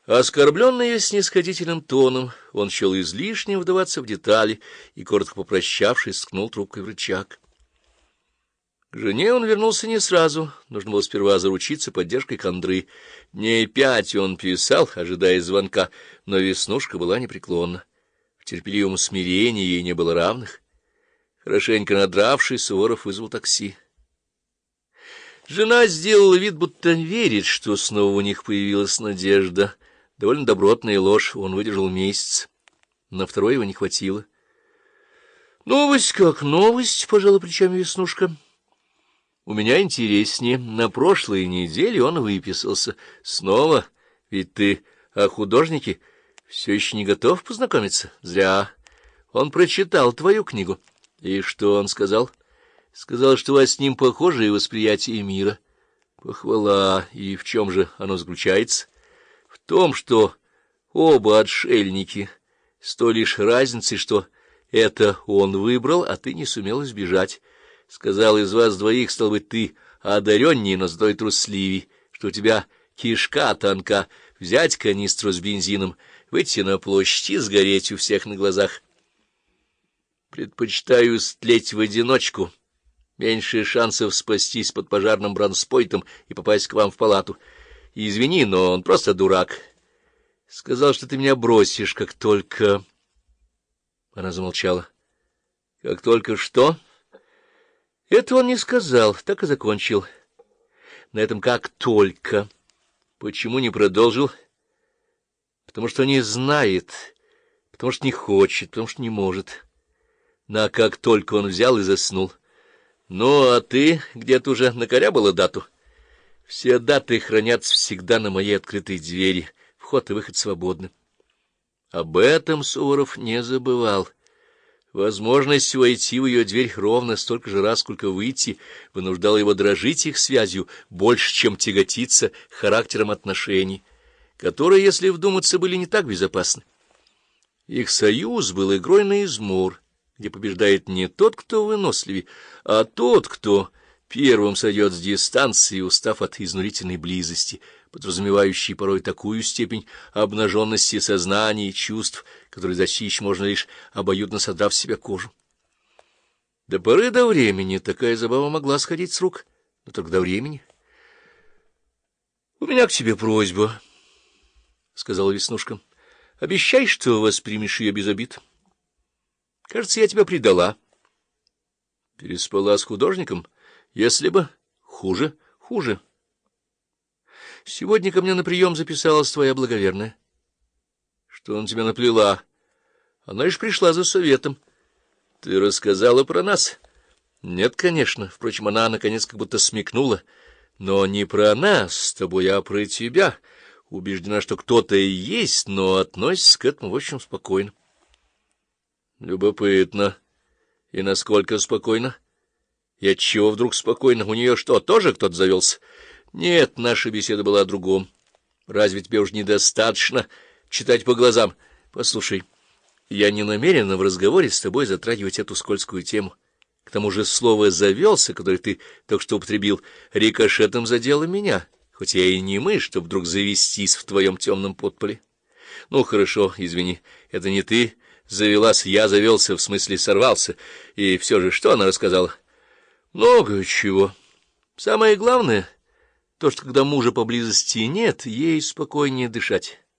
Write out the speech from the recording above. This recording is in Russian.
Оскорбленный ее снисходительным тоном, он счел излишним вдаваться в детали и, коротко попрощавшись, ткнул трубкой в рычаг. К жене он вернулся не сразу, нужно было сперва заручиться поддержкой хандры. Дней 5 он писал, ожидая звонка, но Веснушка была непреклонна. В терпеливом смирении ей не было равных. Хорошенько надравшись, Суворов вызвал такси. Жена сделала вид, будто верит, что снова у них появилась надежда. Довольно добротная ложь, он выдержал месяц. На второй его не хватило. — Новость как новость, — пожала плечами Веснушка. — У меня интереснее. На прошлой неделе он выписался. Снова? Ведь ты о художнике все еще не готов познакомиться? Зря. Он прочитал твою книгу. И что он сказал? Сказал, что у вас с ним похожее восприятие мира. Похвала. И в чем же оно заключается? В том, что оба отшельники, с той лишь разницей, что это он выбрал, а ты не сумел избежать. Сказал, из вас двоих, стал быть, ты одареннее, но зато и трусливей, что у тебя кишка тонка, взять канистру с бензином, выйти на площадь и сгореть у всех на глазах. Предпочитаю стлеть в одиночку. Меньше шансов спастись под пожарным бронспойтом и попасть к вам в палату. И извини, но он просто дурак. Сказал, что ты меня бросишь, как только... Она замолчала. Как только что? Это он не сказал, так и закончил. На этом как только. Почему не продолжил? Потому что не знает, потому что не хочет, потому что не может. На как только он взял и заснул. Ну, а ты где-то уже накорябала дату? Все даты хранятся всегда на моей открытой двери. Вход и выход свободны. Об этом Суворов не забывал. Возможность войти в ее дверь ровно столько же раз, сколько выйти, вынуждала его дрожить их связью больше, чем тяготиться характером отношений, которые, если вдуматься, были не так безопасны. Их союз был игрой на измор, где побеждает не тот, кто выносливее, а тот, кто первым сойдет с дистанции, устав от изнурительной близости, подразумевающей порой такую степень обнаженности сознания и чувств, которые достичь можно лишь обоюдно содрав с себя кожу. До поры до времени такая забава могла сходить с рук, но только до времени. — У меня к тебе просьба, — сказала Веснушка. — Обещай, что воспримешь ее без обид. Кажется, я тебя предала. Переспала с художником? Если бы. Хуже, хуже. Сегодня ко мне на прием записалась твоя благоверная. Что она тебя наплела? Она лишь пришла за советом. Ты рассказала про нас? Нет, конечно. Впрочем, она, наконец, как будто смекнула. Но не про нас с тобой, а про тебя. Убеждена, что кто-то и есть, но относится к этому, в общем, спокойно. Любопытно. И насколько спокойно? И отчего вдруг спокойно? У нее что, тоже кто-то завелся? Нет, наша беседа была о другом. Разве тебе уж недостаточно читать по глазам? Послушай, я не намерена в разговоре с тобой затрагивать эту скользкую тему. К тому же слово «завелся», которое ты только что употребил, рикошетом задело меня, хоть я и не мышь, чтоб вдруг завестись в твоем темном подполе. Ну, хорошо, извини, это не ты завелась, я завелся, в смысле сорвался. И все же, что она рассказала? Много чего. Самое главное, то, что когда мужа поблизости нет, ей спокойнее дышать.